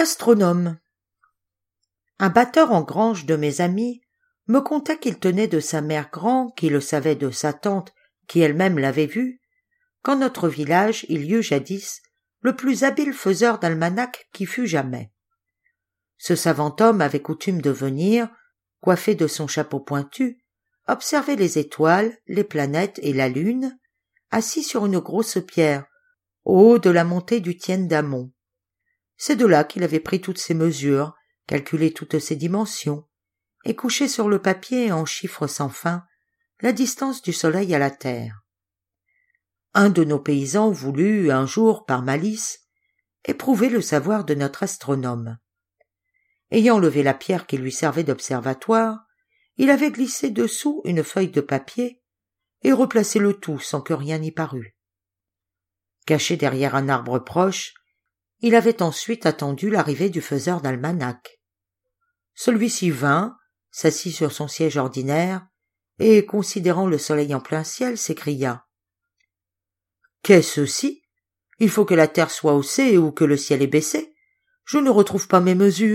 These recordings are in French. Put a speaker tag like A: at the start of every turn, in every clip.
A: L'astronome. Un batteur en grange de mes amis me conta qu'il tenait de sa mère grand, qui le savait de sa tante, qui elle-même l'avait vu, qu'en notre village il y eut jadis le plus habile faiseur d'almanach qui fut jamais. Ce savant homme avait coutume de venir, coiffé de son chapeau pointu, observer les étoiles, les planètes et la lune, assis sur une grosse pierre, au haut de la montée du Tienne d'Amont. C'est de là qu'il avait pris toutes ses mesures, calculé toutes ses dimensions, et couché sur le papier en chiffres sans fin la distance du soleil à la terre. Un de nos paysans voulut, un jour, par malice, éprouver le savoir de notre astronome. Ayant levé la pierre qui lui servait d'observatoire, il avait glissé dessous une feuille de papier et replacé le tout sans que rien n'y parût. Caché derrière un arbre proche, il avait ensuite attendu l'arrivée du faiseur d'almanach. Celui-ci vint, s'assit sur son siège ordinaire, et, considérant le soleil en plein ciel, s'écria « Qu'est-ce ceci ? Il faut que la terre soit haussée ou que le ciel est baissé. Je ne retrouve pas mes mesures. »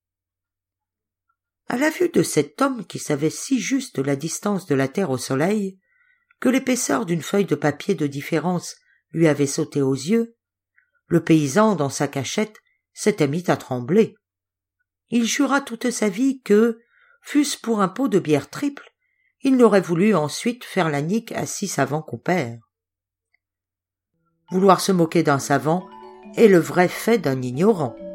A: À la vue de cet homme qui savait si juste la distance de la terre au soleil, que l'épaisseur d'une feuille de papier de différence lui avait sauté aux yeux, le paysan, dans sa cachette, s'était mis à trembler. Il jura toute sa vie que, fût-ce pour un pot de bière triple, il n'aurait voulu ensuite faire la nique à 6 savants compères. Vouloir se moquer d'un savant est le vrai fait d'un ignorant.